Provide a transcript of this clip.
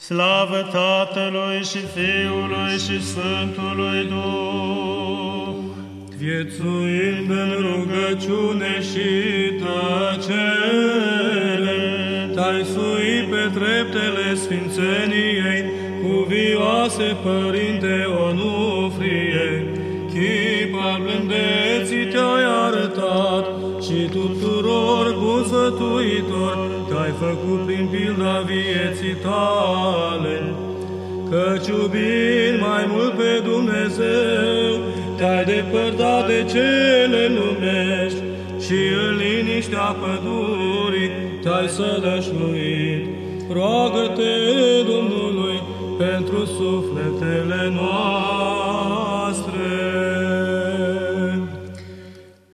Slavă Tatălui și Fiului și Sfântului Duh! Viețuind în rugăciune și tăcere, te-ai suit pe treptele sfințeniei, cuvioase Părinte Onufrie, chip al blândeții te-ai arătat și tuturor buni sfătuitori te-ai făcut prin pilda vieții tale, căci iubind mai mult pe Dumnezeu, te-ai depărtat de cele lumești și în liniștea pădurii te-ai sălășluit. Roagă-te Domnului pentru sufletele noastre.